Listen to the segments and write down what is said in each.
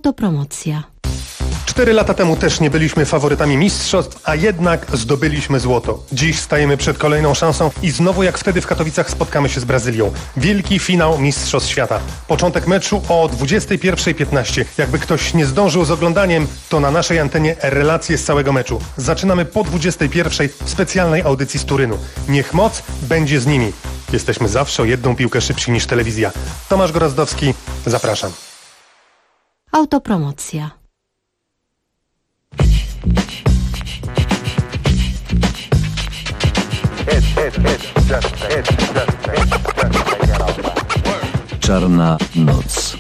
Autopromocja. 4 lata temu też nie byliśmy faworytami mistrzostw, a jednak zdobyliśmy złoto. Dziś stajemy przed kolejną szansą i znowu jak wtedy w Katowicach spotkamy się z Brazylią. Wielki finał Mistrzostw Świata. Początek meczu o 21:15. Jakby ktoś nie zdążył z oglądaniem, to na naszej antenie relacje z całego meczu. Zaczynamy po 21:00 w specjalnej audycji z Turynu. Niech moc będzie z nimi. Jesteśmy zawsze o 1 piłkę szybsi niż telewizja. Tomasz Gorazdowski, zapraszam. Autopromocja. Czarna noc.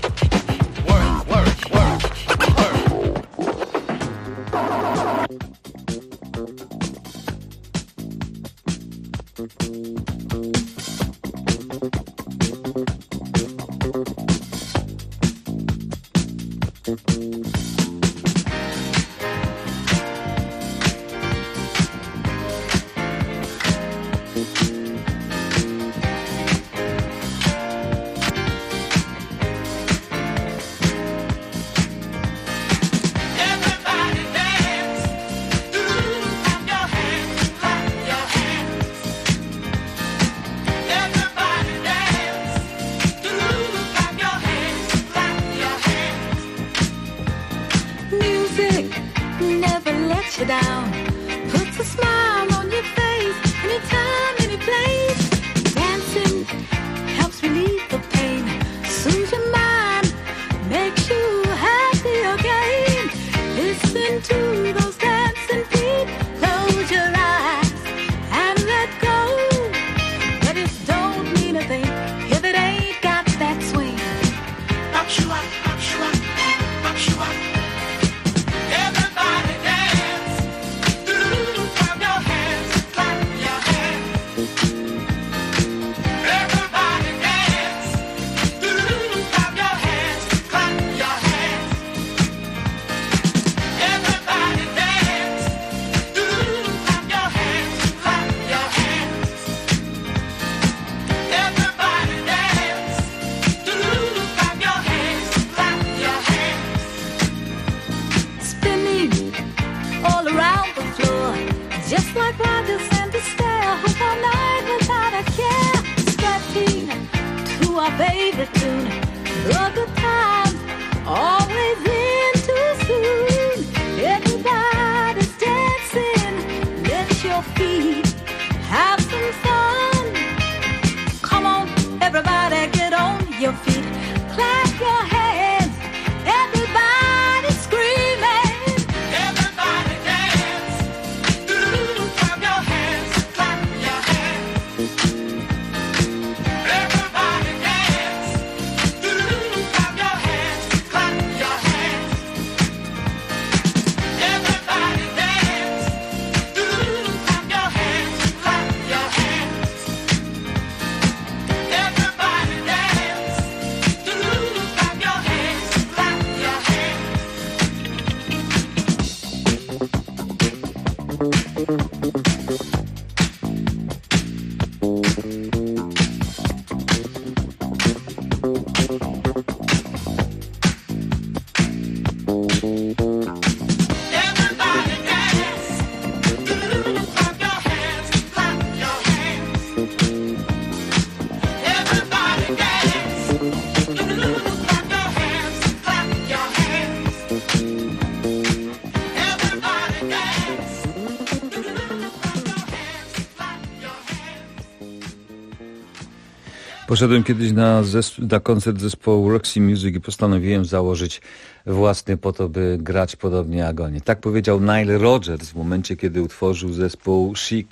Poszedłem kiedyś na koncert zespołu Roxy Music i postanowiłem założyć własny po to, by grać podobnie jak oni. Tak powiedział Nile Rodgers w momencie, kiedy utworzył zespół Chic,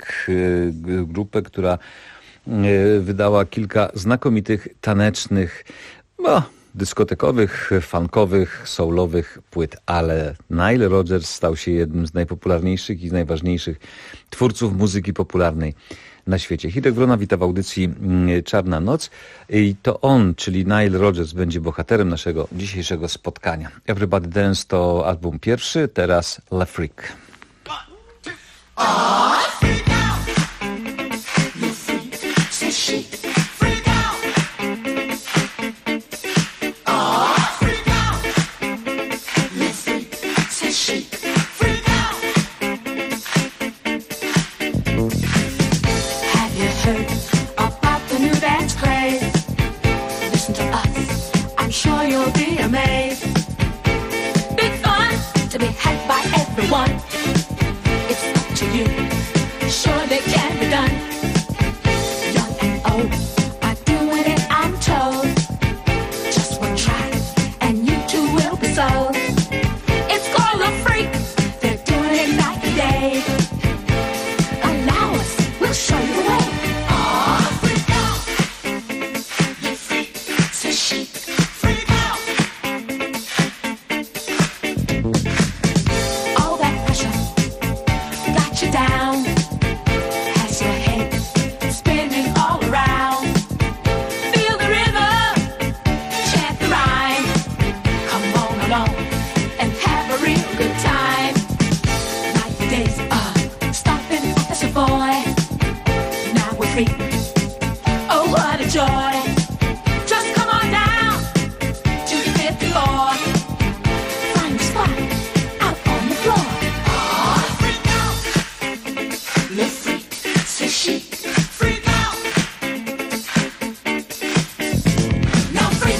grupę, która wydała kilka znakomitych, tanecznych, dyskotekowych, funkowych, soulowych płyt, ale Nile Rodgers stał się jednym z najpopularniejszych i najważniejszych twórców muzyki popularnej na świecie. Hirek Wrona wita w audycji Czarna Noc i to on, czyli Nile Rodgers, będzie bohaterem naszego dzisiejszego spotkania. Everybody Dance to album pierwszy, teraz Le Freak. heard about the new dance craze. Listen to us, I'm sure you'll be amazed. Big fun to be had by everyone. It's up to you, sure they can be done. Young and old are doing it, I'm told. Just one try and you too will be sold. It's called a freak, they're doing it night and day. Allow us, we'll show you the way. Oh, freak out, you freak, says she. Freak out. All that pressure got you down. Has your head spinning all around. Feel the rhythm, chant the rhyme. Come on along and have a real good time. Like the days of stopping at the Savoy. Now we're free. Oh, what a joy. Just come on down to the 5th floor. Find a spot out on the floor. Oh, freak out. Le freak, c'est chic. Freak out. Now freak.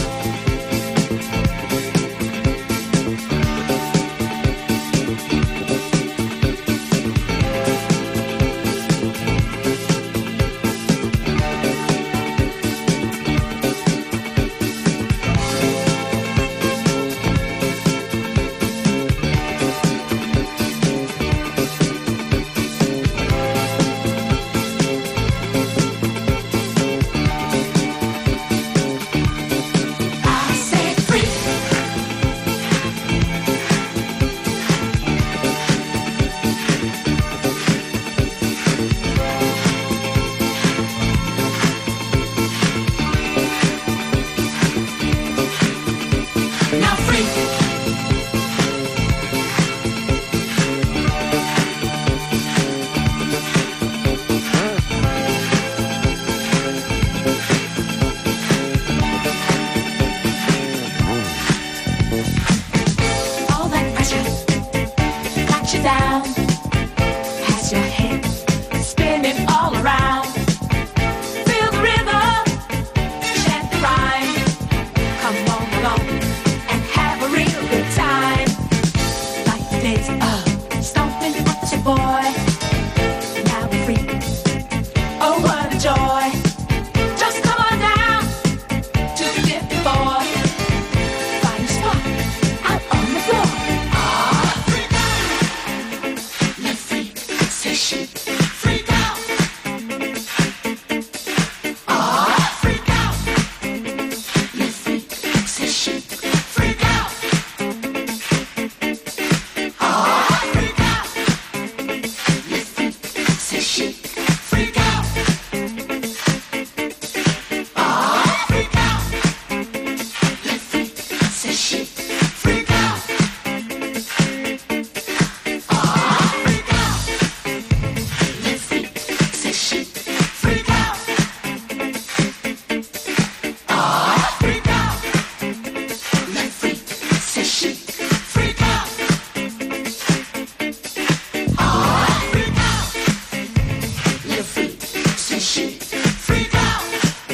I said freak. Now freak. All that pressure got you down. Has your head spinning all around. Feel the rhythm, chant the rhyme. Come on along and have a real good time. Like the days of stomping at the Savoy. Now we're free. Oh, what a joy. Just come on down to the 5th floor. Find a spot out on the floor. Ah, freak out. Le freak, c'est chic. Freak out. Ah, freak out. Le freak, c'est chic. Freak out. Ah, freak out. Le freak, c'est chic. Freak out. Ah, freak out. Le freak, c'est chic. Freak out. Ah, freak out. Le freak, c'est chic. Freak out. Ah, freak out. Le freak, c'est chic. Freak out. Ah, freak out. Le freak, c'est chic. Freak out.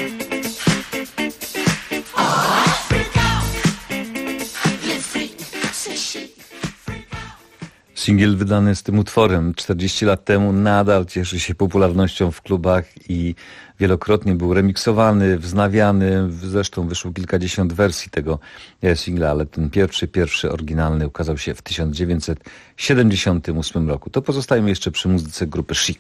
Ah, freak out. Le freak, c'est chic. Singiel wydany z tym utworem 40 lat temu nadal cieszy się popularnością w klubach i wielokrotnie był remiksowany, wznawiany. Zresztą wyszło kilkadziesiąt wersji tego singla, ale ten pierwszy oryginalny ukazał się w 1978 roku. To pozostajemy jeszcze przy muzyce grupy Chic.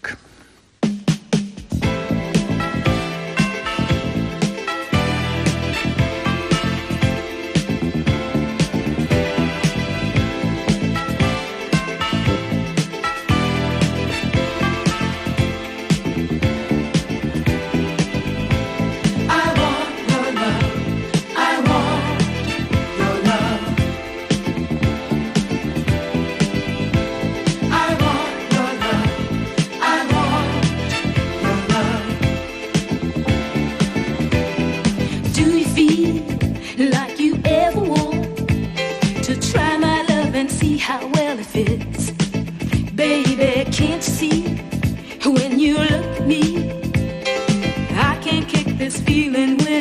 I want your love. I want your love. I want your love. I want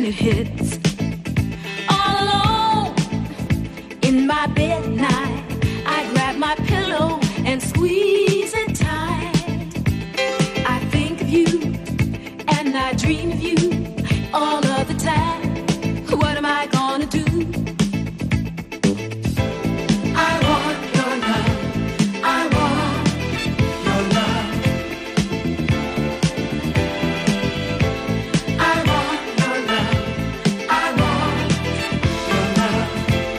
it hits. All alone in my bed at night, I grab my pillow and squeeze it tight. I think of you and I dream of you all of the time. What am I gonna do? I want your love. I want your love. I want your love. I want your love.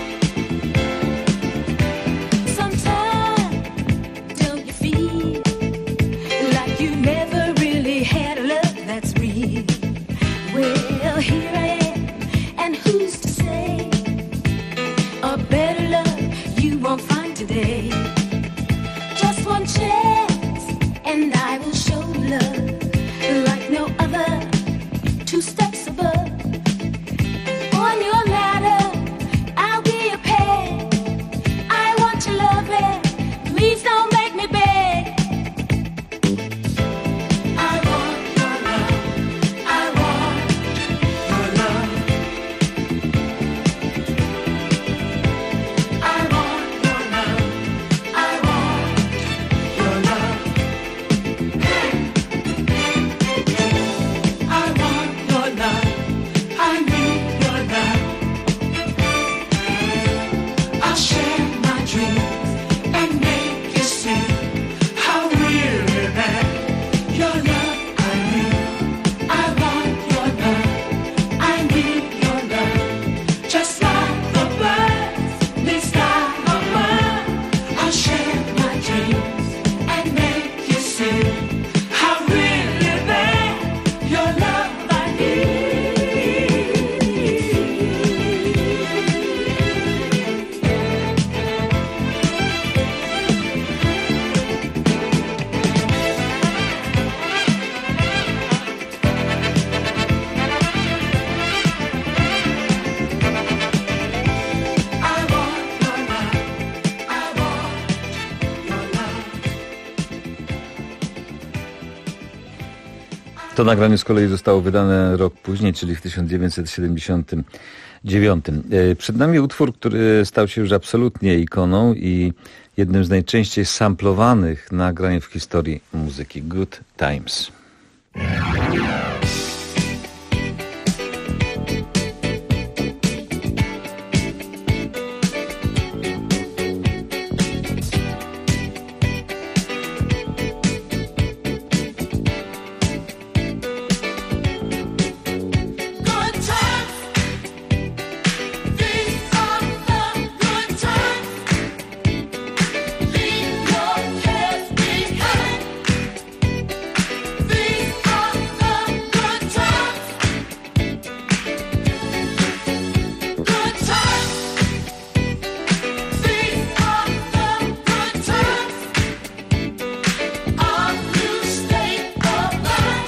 Sometimes don't you feel like you never really had a love that's real? Well, here I am, and who's to say a better love you won't find today? Just one chance, and I will show love like no other, 2 steps above. On your ladder, I'll be a peg. I want your love, please don't make me beg. I want your love. I want your love. I want your love. I want your love. I want your love. I need your love. I'll share my dreams and make you see how really bad your love I need. I want your love. I need your love. Just like the birds, this sky above. I'll share my dreams and make you see how really bad your love I need. I want your love. I want your love. To nagranie z kolei zostało wydane rok później, czyli w 1979. Przed nami utwór, który stał się już absolutnie ikoną i jednym z najczęściej samplowanych nagrań w historii muzyki. Good Times. Good times. These are the good times. Leave your cares behind. These are the good times. Good times. These are the good times. Our new state of mind.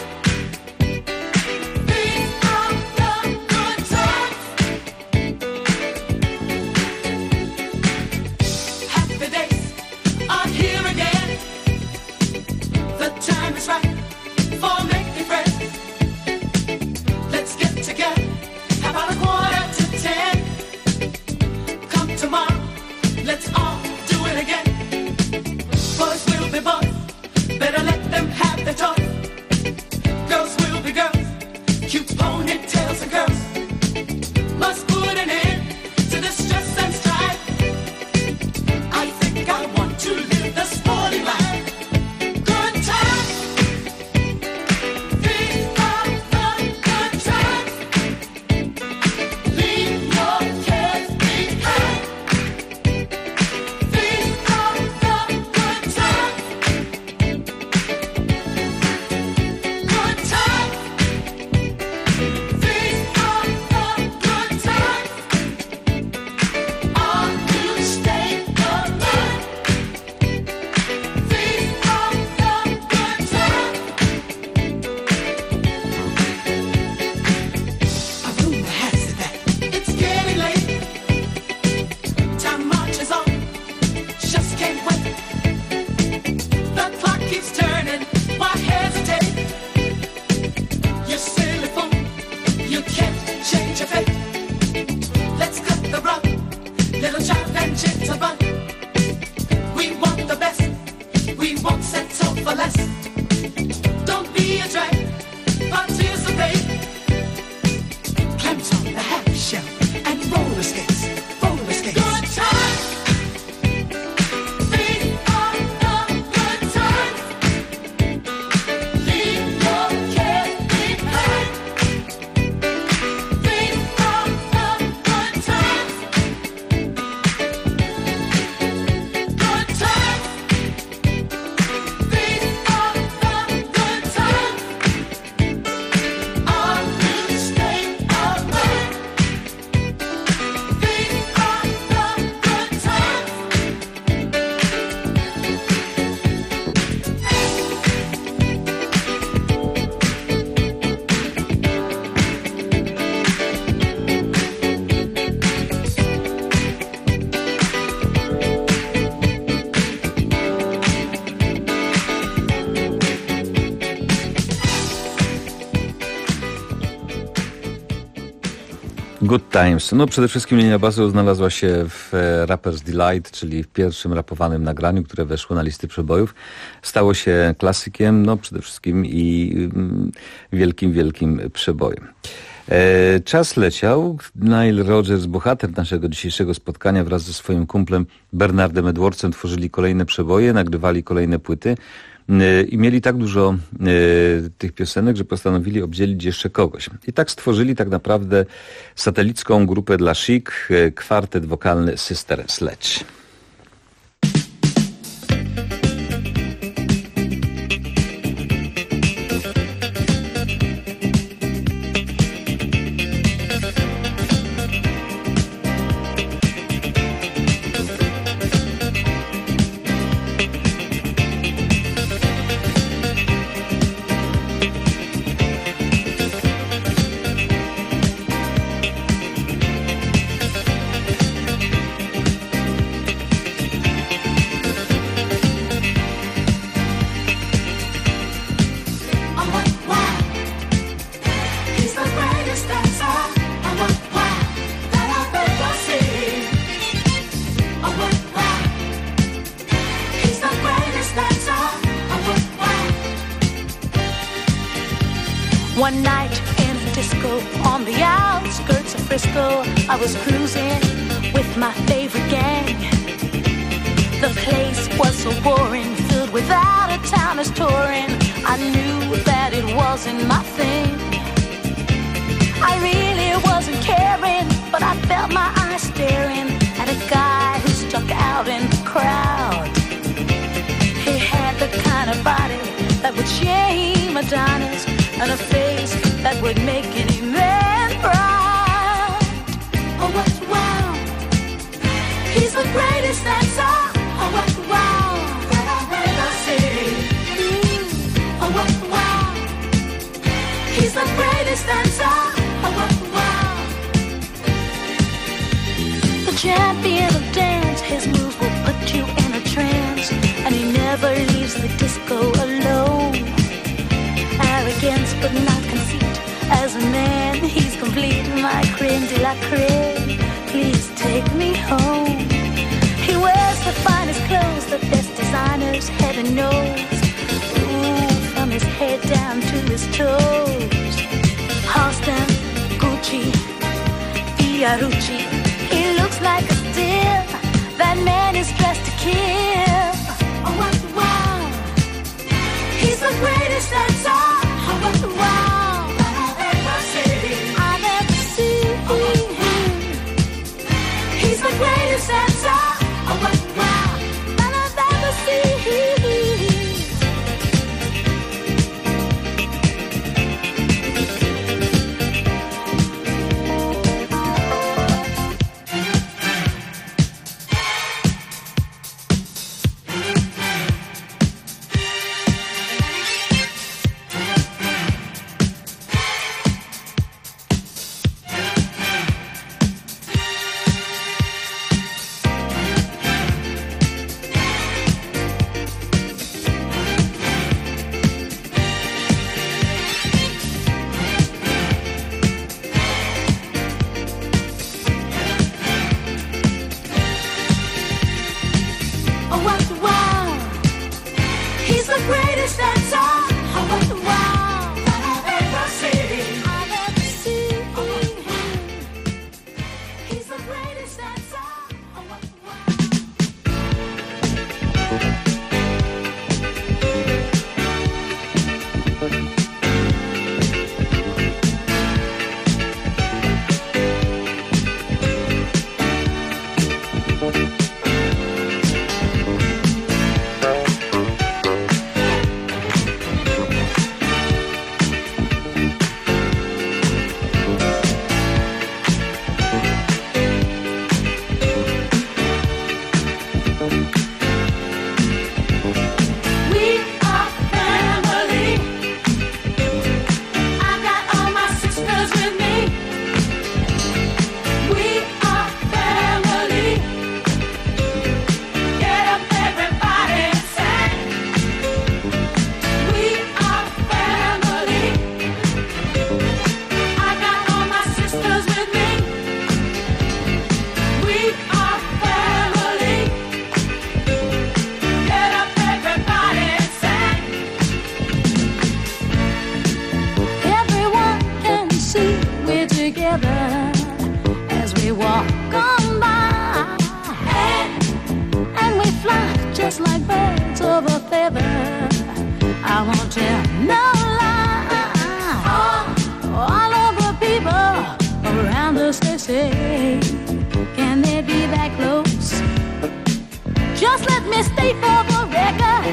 These are the good times. Happy days are here again. The time is right for making friends. Let's get together about 9:45. Come tomorrow, let's all do it again. Boys will be boys, better let them have their toys. Girls will be girls, cute ponytails and curls. Must put an end to the stress and strife. I think I want to live the sporty life. Good times. Good Times. No przede wszystkim Linia Basu znalazła się w Rapper's Delight, czyli w pierwszym rapowanym nagraniu, które weszło na listy przebojów. Stało się klasykiem, no przede wszystkim i wielkim przebojem. Czas leciał. Nile Rodgers, bohater naszego dzisiejszego spotkania, wraz ze swoim kumplem Bernardem Edwardsem tworzyli kolejne przeboje, nagrywali kolejne płyty i mieli tak dużo tych piosenek, że postanowili obdzielić jeszcze kogoś. I tak stworzyli tak naprawdę satelicką grupę dla Chic, kwartet wokalny Sister Sledge. One night in a disco on the outskirts of Frisco, I was cruising with my favorite gang. The place was so boring, filled with out-of-towners touring. I knew that it wasn't my thing. I really wasn't caring, but I felt my eyes staring at a guy who stuck out in the crowd. He had the kind of body that would shame Adonis, and a face that would make any man proud. Oh, what wow! He's the greatest dancer. Oh, what wow! That I've ever seen. Oh, what wow! He's the greatest dancer. Oh, what wow! The champion of dance, his moves will put you in a trance, and he never leaves the disco alone. Arrogance but not conceit, as a man he's complete. My creme de la creme, please take me home. He wears the finest clothes, the best designers, heaven knows. Ooh, from his head down to his toes. Halston, Gucci, Fiorucci, he looks like a steal. That man is dressed to kill. Oh, what wow! He's the greatest dancer. Oh, what wow! That I've ever seen. I've ever seen. Oh, he's the greatest dancer. Oh, what wow! That I've ever seen. Just let me state for the record,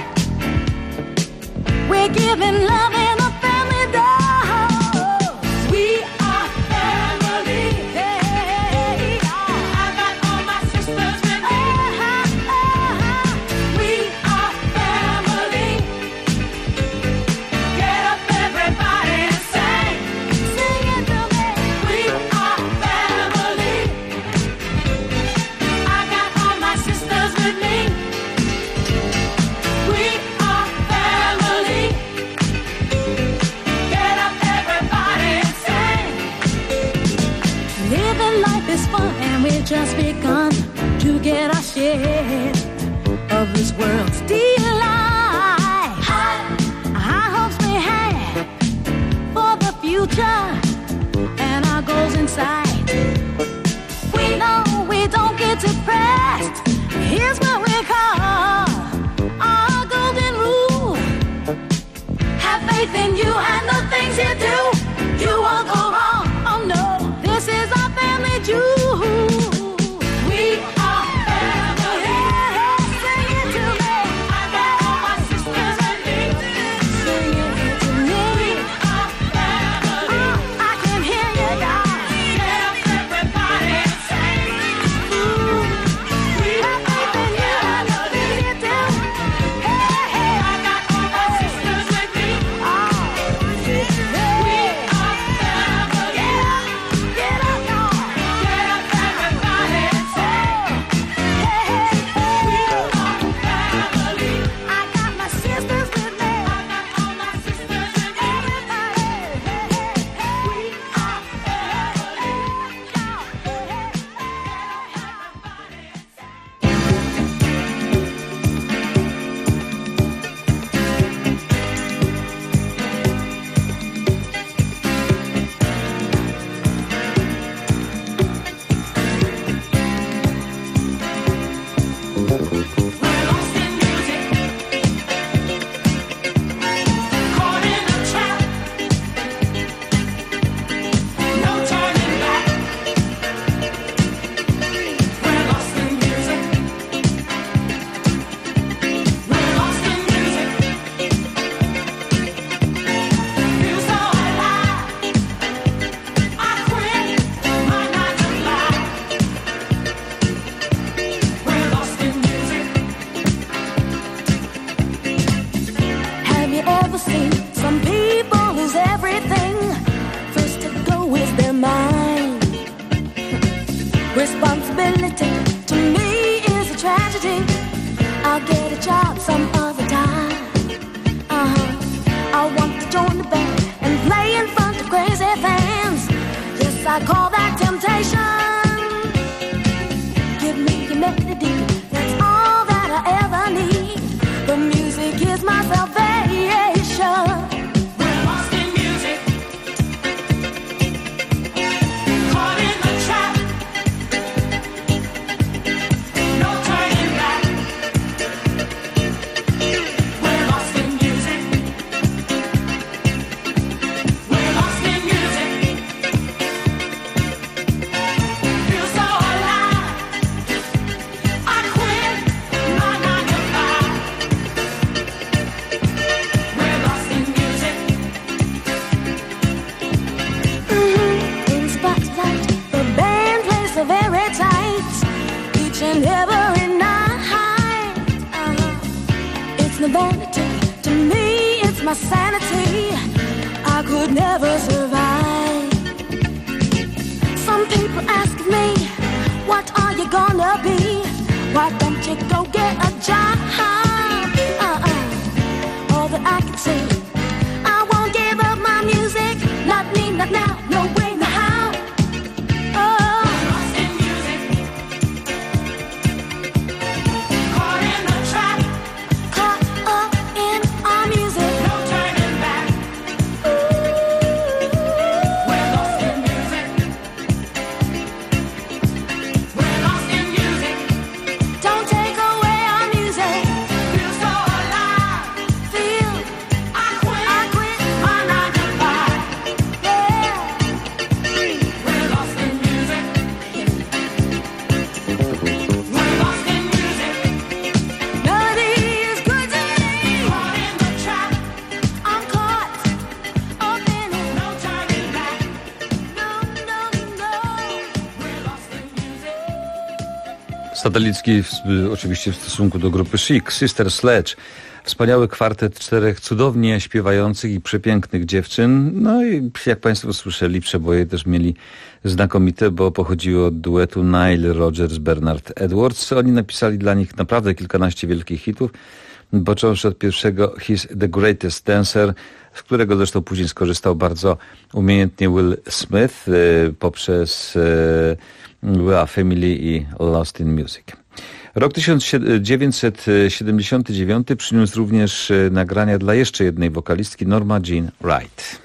we're giving love in a family dose. We are family. Hey, I got all my sisters with me. We are family. Get up, everybody, and sing. Sing it to me. We are family. I got all my sisters with me. We are family. Get up, everybody, and sing. Living life is fun, and we've just begun to get our share of this world's delight. High hopes we have for the future and our goals in sight. We know we don't get depressed. Here's what we call our golden rule. Have faith in you and the things you do. You won't go wrong. Oh no, this is our family jewel. We are family. Sing it to me. I got all my sisters with me. Sing it to me. We are family. I can hear you, y'all. Get up, everybody, and sing. We have faith in you and the things you do. Hey, hey, I got all my sisters with me. We are family. Get up, y'all. Get up, everybody, and sing. Hey, hey, we are family. I got my sisters with me. I got all my sisters with me. Everybody, hey, hey, we are family. Y'all, hey, hey, we're lost in music, caught in a trap, no turning back. We're lost in music, we're lost in music, feel so alive. I quit my 9 to 5. We're lost in music. Have you ever seen some people lose everything? First to go is their mind. Responsibility to me is a tragedy. I'll get a job some other time. I want to join the band and play in front of crazy fans. Yes, I call that temptation. Give me a melody, that's all that I ever need. The music is my salvation. We're lost in music, caught in the trap, no turning back. We're lost in music, we're lost in music, feel so alive. I quit my 9 to 5. We're lost in music. In spotlight, the band plays so very tight, each and every night. It's no vanity to me, it's my sanity. I could never survive. Some people ask me, what are you gonna be? Why don't you go get a job? All that I can say, I won't give up my music. Not me, not now, no way, no how. Oh, lost in music, caught in a trap, caught up in our music, no turning back. We're lost in music, we're lost in music. Don't take away our music. Feel so alive. Feel I Satelicki oczywiście w stosunku do grupy Chic, Sister Sledge. Wspaniały kwartet 4 cudownie śpiewających i przepięknych dziewczyn. No i jak Państwo słyszeli, przeboje też mieli znakomite, bo pochodziły od duetu Nile Rodgers, Bernard Edwards. Oni napisali dla nich naprawdę kilkanaście wielkich hitów, począwszy od pierwszego He's the Greatest Dancer, z którego zresztą później skorzystał bardzo umiejętnie Will Smith poprzez We Are Family i Lost in Music. Rok 1979 przyniósł również nagrania dla jeszcze jednej wokalistki, Norma Jean Wright.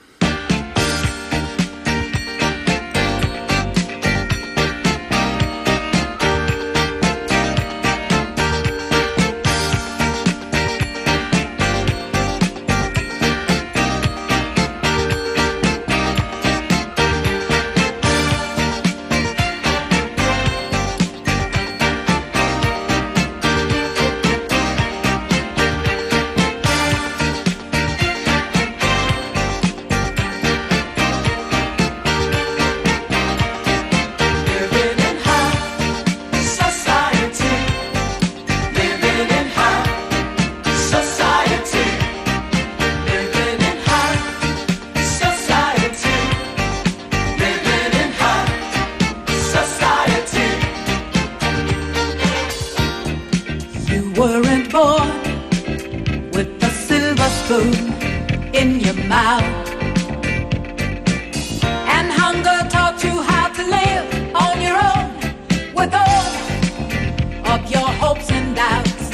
Weren't born with a silver spoon in your mouth, and hunger taught you how to live on your own with all of your hopes and doubts.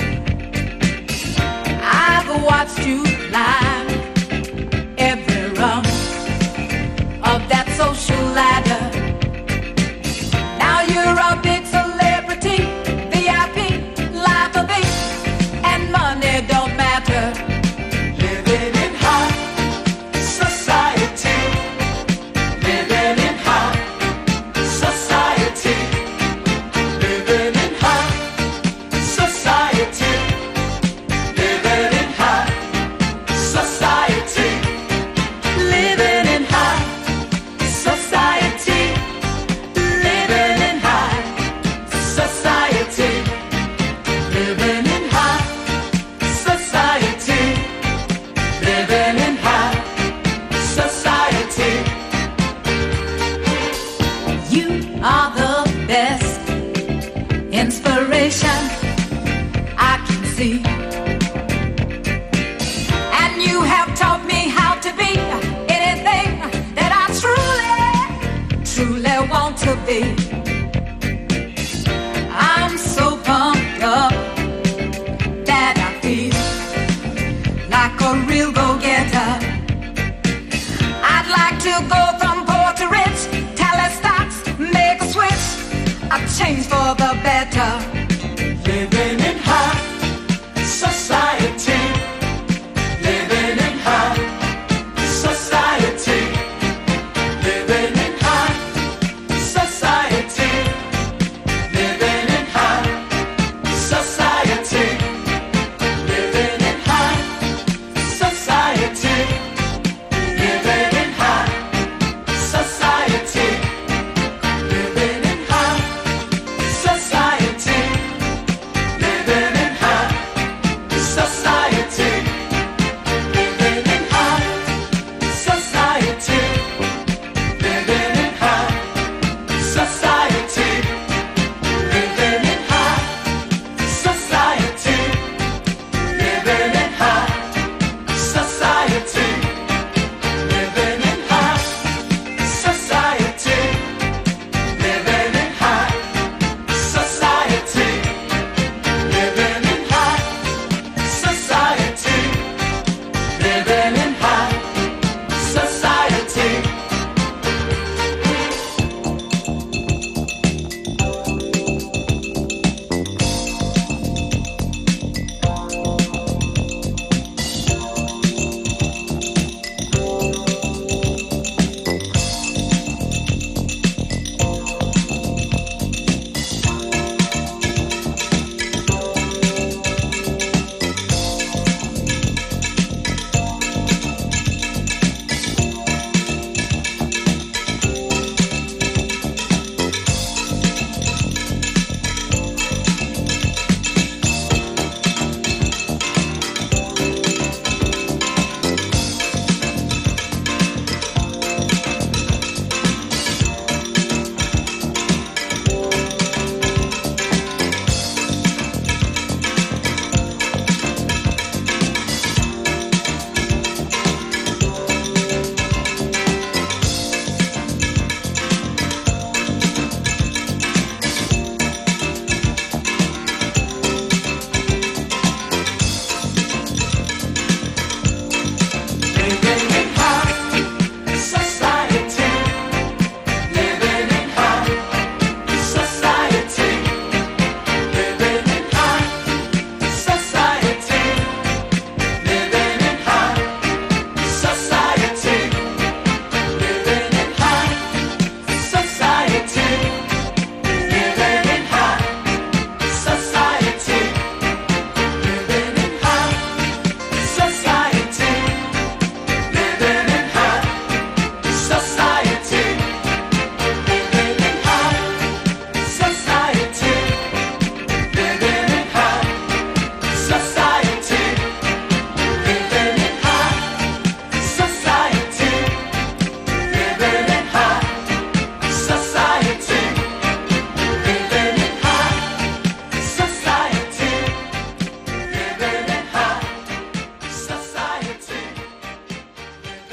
I've watched you climb every rung of that social ladder. Now you're a big celebrity, VIP, life of it, and money don't matter. Living in high society, living in high society, living in high society, living in high society, living in high society, living in high society, living in high society, living in high society. You are the best inspiration I can see, and you have taught me how to be anything that I truly want to be. I'm so pumped up that I feel like a real go-getter. I'd like to go from poor to rich, tally stocks, make a switch, a change for the better. Living in high society, living in high society, living in high society.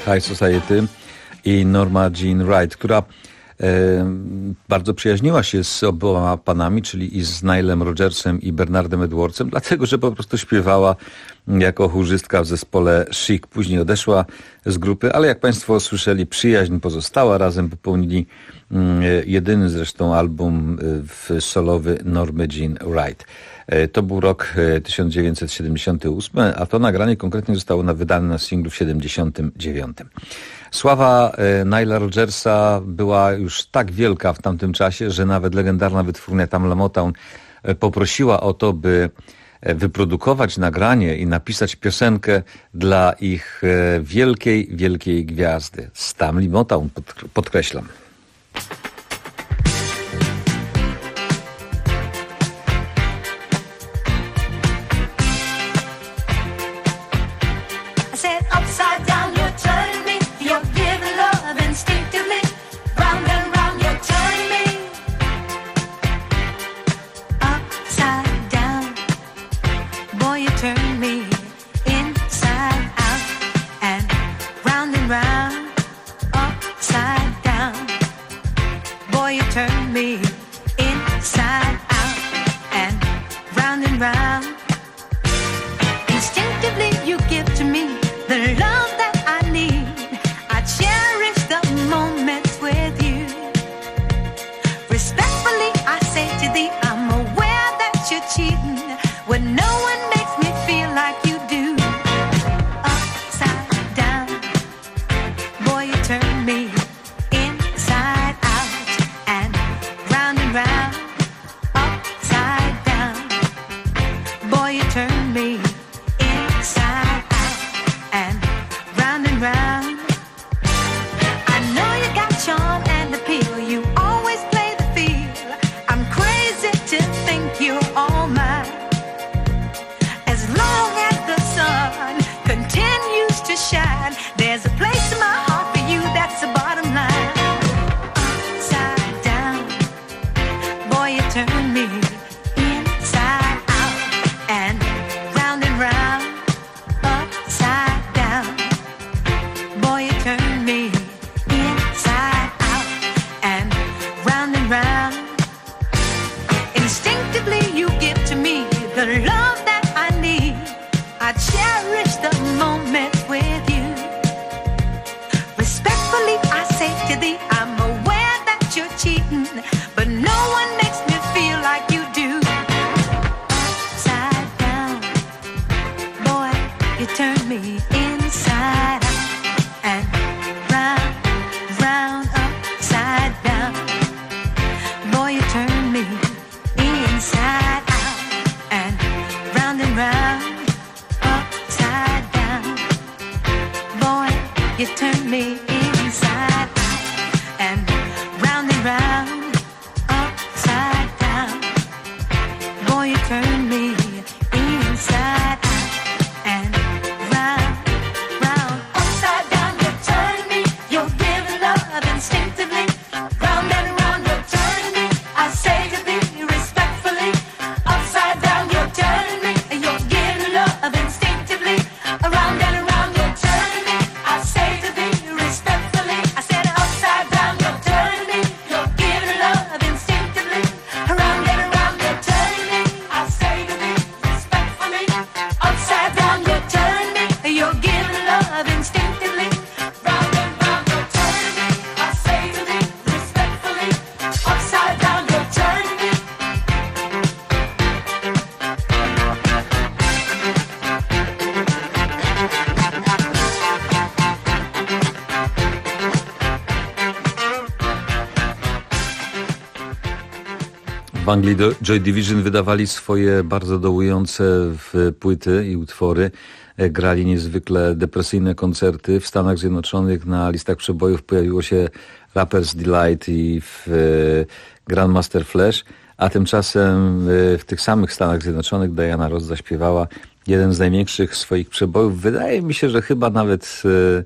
High Society i Norma Jean Wright, która bardzo przyjaźniła się z oboma panami, czyli i z Nilem Rodgersem i Bernardem Edwardsem, dlatego, że po prostu śpiewała jako chórzystka w zespole Chic. Później odeszła z grupy, ale jak Państwo słyszeli, przyjaźń pozostała. Razem popełnili jedyny zresztą album solowy Normy Jean Wright. To był rok 1978, a to nagranie konkretnie zostało wydane na singlu w 1979. Sława Nila Rodgersa była już tak wielka w tamtym czasie, że nawet legendarna wytwórnia Tamla Motown poprosiła o to, by wyprodukować nagranie i napisać piosenkę dla ich wielkiej, wielkiej gwiazdy. Z Tamla Motown, podkreślam. W Anglii Joy Division wydawali swoje bardzo dołujące płyty i utwory. Grali niezwykle depresyjne koncerty. W Stanach Zjednoczonych na listach przebojów pojawiło się Rapper's Delight i Grandmaster Flash, a tymczasem w tych samych Stanach Zjednoczonych Diana Ross zaśpiewała jeden z największych swoich przebojów. Wydaje mi się, że chyba nawet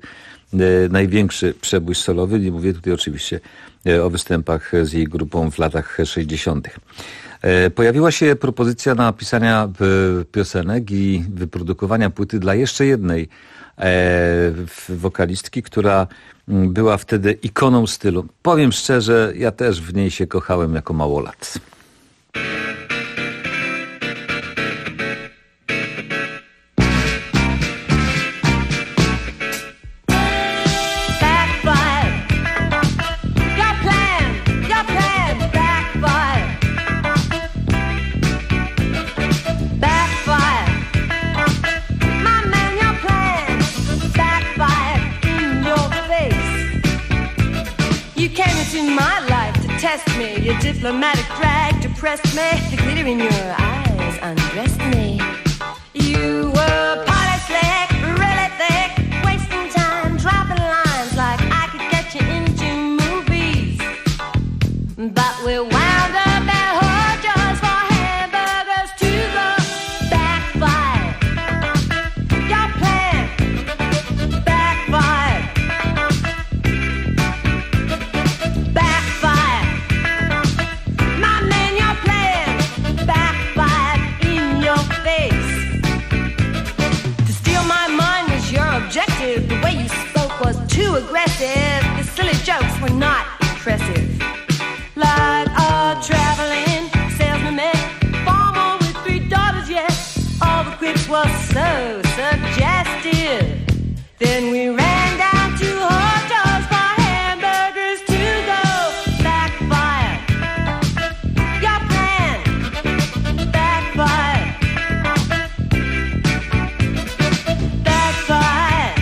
największy przebój solowy. Nie mówię tutaj oczywiście o występach z jej grupą w latach 60. Pojawiła się propozycja napisania piosenek i wyprodukowania płyty dla jeszcze jednej wokalistki, która była wtedy ikoną stylu. Powiem szczerze, ja też w niej się kochałem jako małolat. Your diplomatic drag depressed me. The glitter in your eyes undressed me. You were party slick, really thick, wasting time, dropping lines like I could get you into movies. But we wound up at Hojo's for hamburgers to go. Backfired. Your plan backfired. Backfired. The way you spoke was too aggressive. The silly jokes were not impressive. Like a traveling salesman met farmer with 3 daughters, yes. All the quips were so suggestive. Then we ran down to Hojo's for hamburgers to go. Backfired. Your plan backfired. Backfired.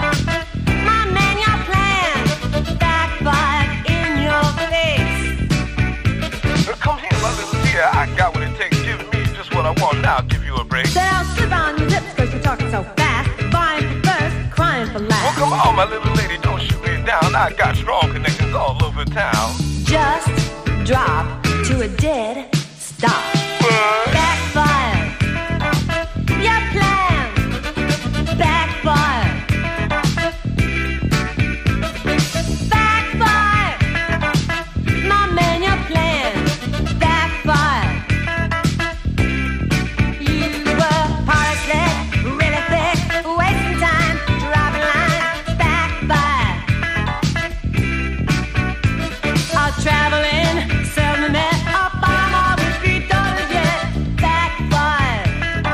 I got what it takes, give me just what I want, now I'll give you a break. So I'll slip on your lips cause you're talking so fast. Buying for first, crying for last. Well, come on, my little lady, don't shoot me down. I got strong connections all over town. Just drop to a dead stop. Backfire. Your plan backfire. Backfire. My man, your plan backfire. Traveling, salesman met a farmer with 3 daughters, yeah. Backfire.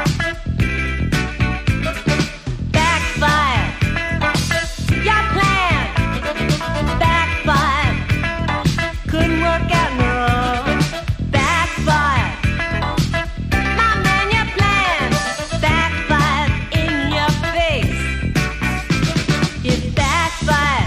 Backfire. Your plan backfire. Couldn't work out no wrong. Backfire. My man, your plan backfired in your face. It backfired.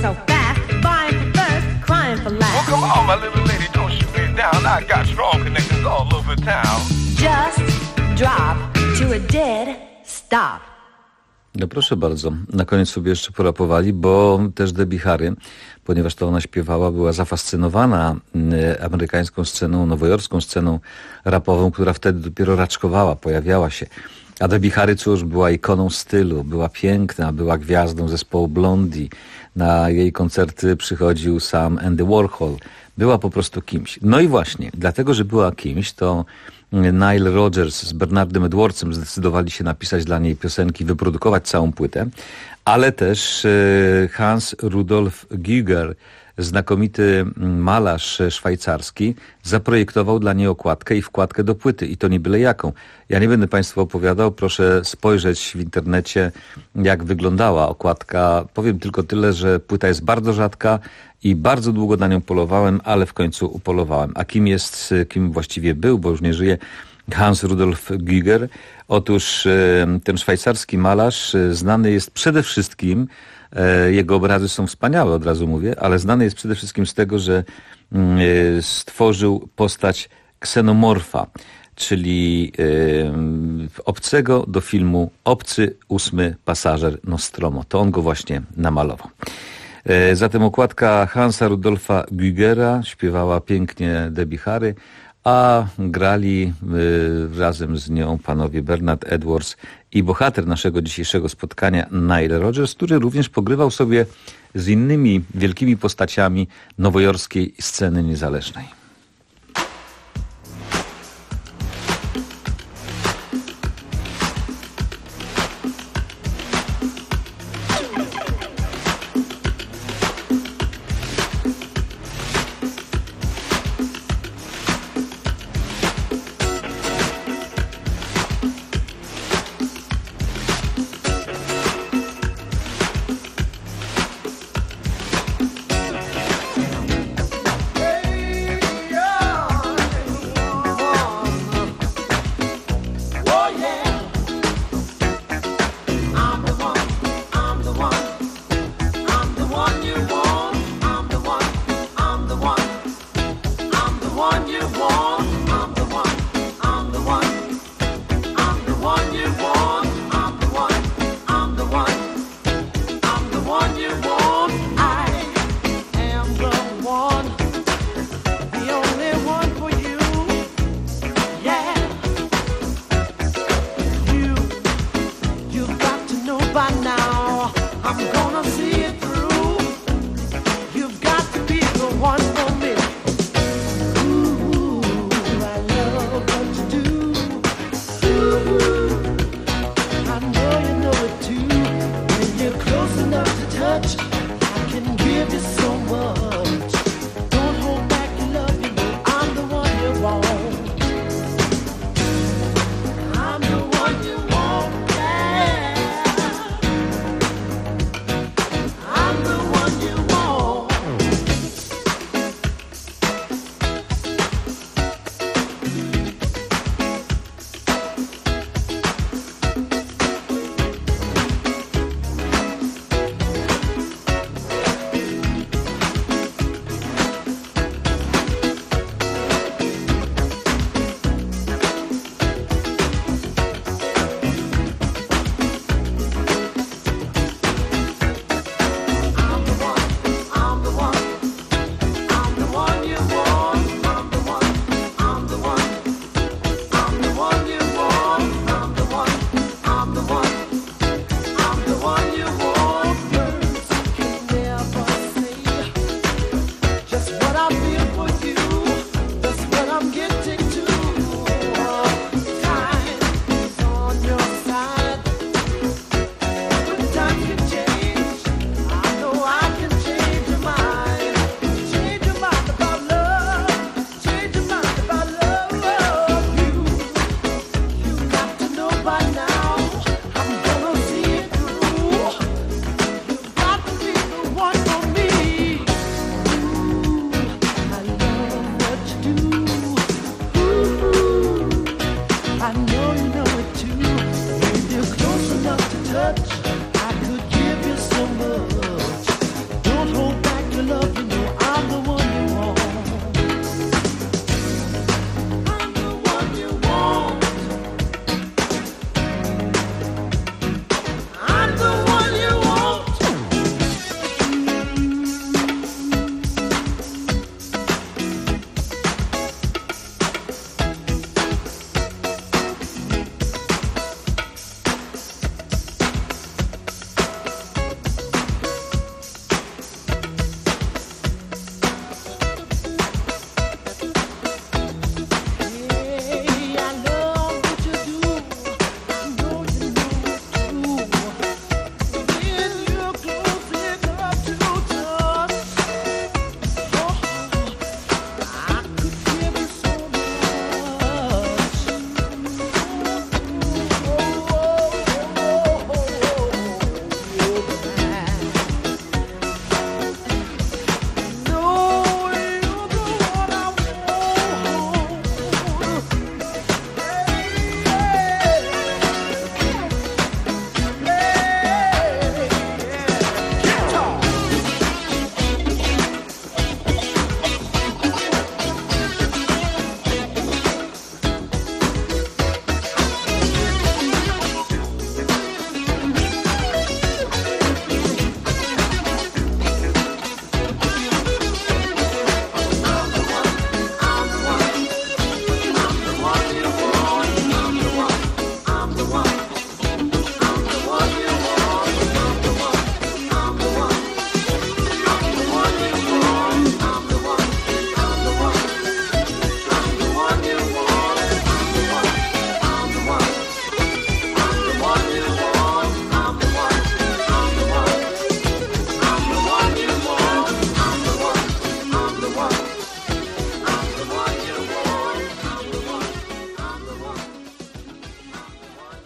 so fast, buying for first, crying for Well, last. come on, my little lady, don't shoot me down. I got strong connections all over town. Just drop to a dead stop. No proszę bardzo, na koniec sobie jeszcze porapowali, bo też Debbie Harry, ponieważ to ona śpiewała, była zafascynowana amerykańską sceną, nowojorską sceną rapową, która wtedy dopiero raczkowała, pojawiała się. A Debbie Harry, cóż, była ikoną stylu, była piękna, była gwiazdą zespołu Blondie. Na jej koncerty przychodził sam Andy Warhol. Była po prostu kimś. No i właśnie, dlatego, że była kimś, to Nile Rodgers z Bernardem Edwardsem zdecydowali się napisać dla niej piosenki, wyprodukować całą płytę, ale też Hans Rudolf Giger, znakomity malarz szwajcarski, zaprojektował dla niej okładkę i wkładkę do płyty. I to nie byle jaką. Ja nie będę Państwu opowiadał, proszę spojrzeć w internecie, jak wyglądała okładka. Powiem tylko tyle, że płyta jest bardzo rzadka i bardzo długo na nią polowałem, ale w końcu upolowałem. A kim właściwie był, bo już nie żyje, Hans Rudolf Giger? Otóż ten szwajcarski malarz znany jest przede wszystkim, jego obrazy są wspaniałe, od razu mówię, ale znany jest przede wszystkim z tego, że stworzył postać ksenomorfa, czyli obcego do filmu Obcy 8 pasażer Nostromo. To on go właśnie namalował. Zatem okładka Hansa Rudolfa Gigera, śpiewała pięknie Debbie Harry, a grali razem z nią panowie Bernard Edwards i bohater naszego dzisiejszego spotkania Nile Rodgers, który również pogrywał sobie z innymi wielkimi postaciami nowojorskiej sceny niezależnej.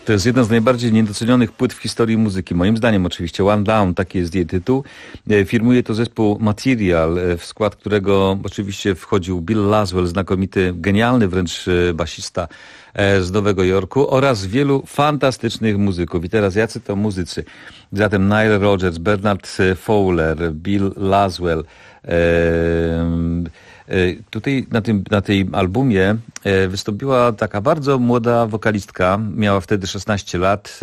To jest jedna z najbardziej niedocenionych płyt w historii muzyki. Moim zdaniem oczywiście One Down, taki jest jej tytuł. Firmuje to zespół Material, w skład którego oczywiście wchodził Bill Laswell, znakomity, genialny wręcz basista z Nowego Jorku oraz wielu fantastycznych muzyków. I teraz jacy to muzycy? Zatem Nile Rodgers, Bernard Fowler, Bill Laswell. Tutaj na tej albumie wystąpiła taka bardzo młoda wokalistka, miała wtedy 16 lat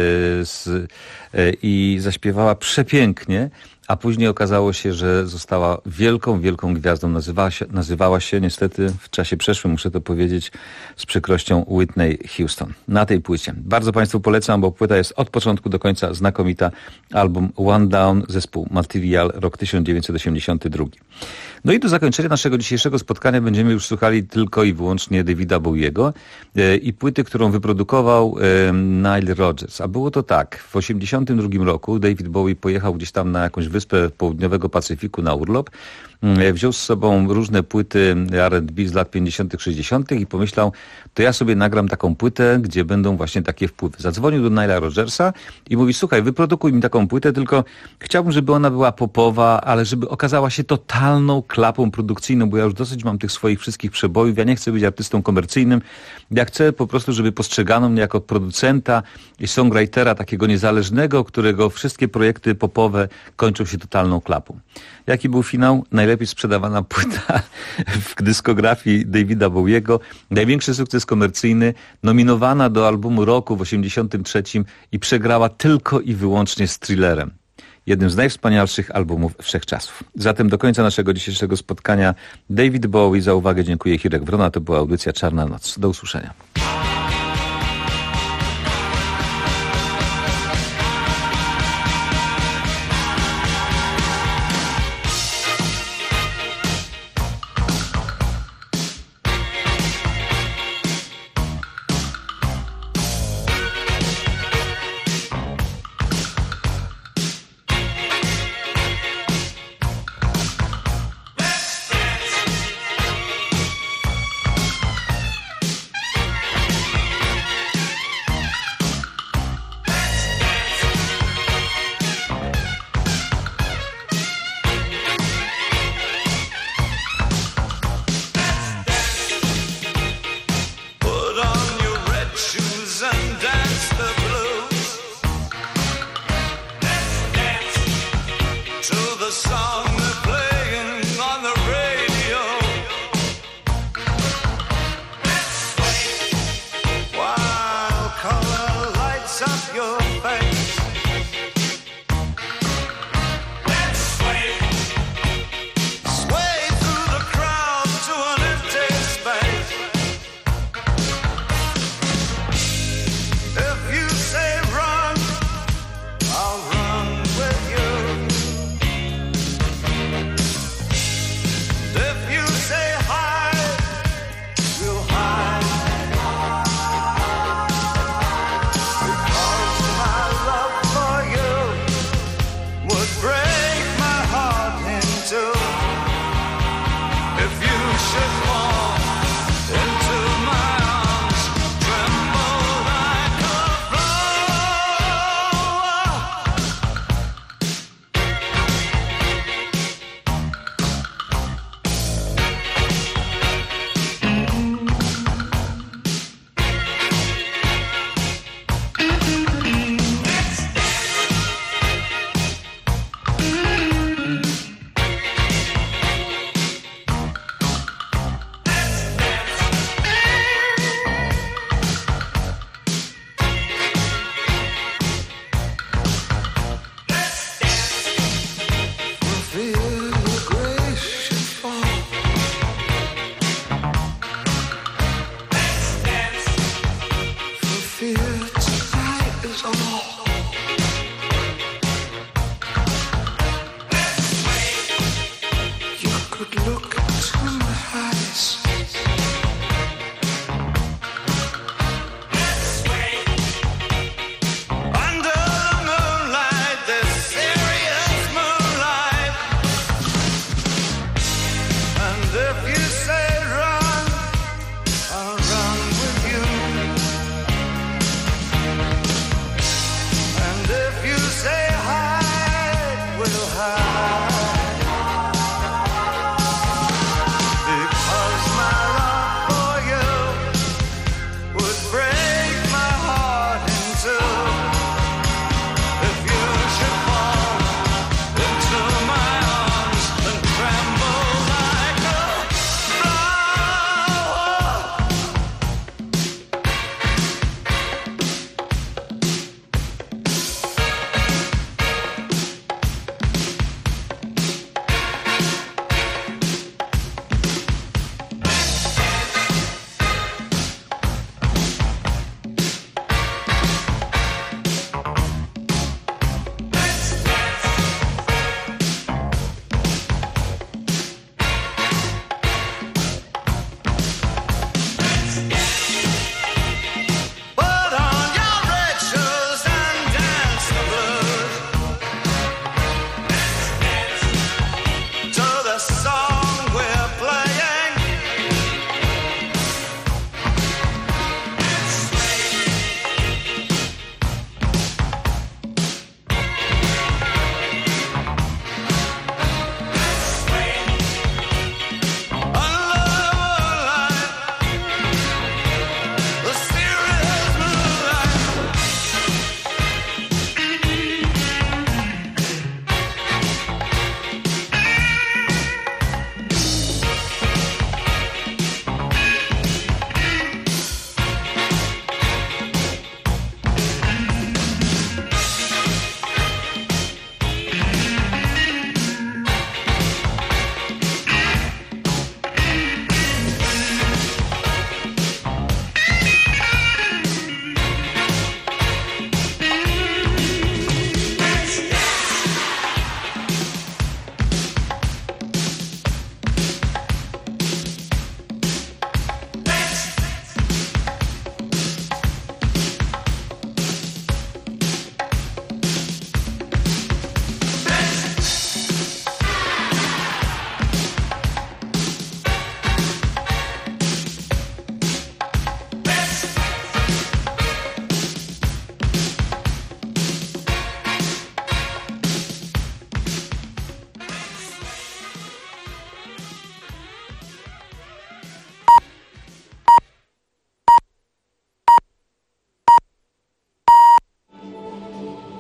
i zaśpiewała przepięknie, a później okazało się, że została wielką, wielką gwiazdą. Nazywała się niestety w czasie przeszłym, muszę to powiedzieć z przykrością, Whitney Houston. Na tej płycie. Bardzo Państwu polecam, bo płyta jest od początku do końca znakomita. Album One Down, zespół Material, rok 1982. No i do zakończenia naszego dzisiejszego spotkania będziemy już słuchali tylko i wyłącznie Davida Bowiego i płyty, którą wyprodukował Nile Rodgers. A było to tak, w 1982 roku David Bowie pojechał gdzieś tam na jakąś wyspę południowego Pacyfiku na urlop. Wziął z sobą różne płyty R&B z lat 50., 60. i pomyślał, to ja sobie nagram taką płytę, gdzie będą właśnie takie wpływy. Zadzwonił do Nile'a Rodgersa i mówi, słuchaj, wyprodukuj mi taką płytę, tylko chciałbym, żeby ona była popowa, ale żeby okazała się totalną klapą produkcyjną, bo ja już dosyć mam tych swoich wszystkich przebojów, ja nie chcę być artystą komercyjnym, ja chcę po prostu, żeby postrzegano mnie jako producenta i songwritera takiego niezależnego, którego wszystkie projekty popowe kończą się totalną klapą. Jaki był finał? Najlepiej sprzedawana płyta w dyskografii Davida Bowiego. Największy sukces komercyjny, nominowana do albumu roku w 1983 i przegrała tylko i wyłącznie z Thrillerem. Jednym z najwspanialszych albumów wszechczasów. Zatem do końca naszego dzisiejszego spotkania David Bowie. Za uwagę dziękuję, Hirek Wrona. To była audycja Czarna Noc. Do usłyszenia.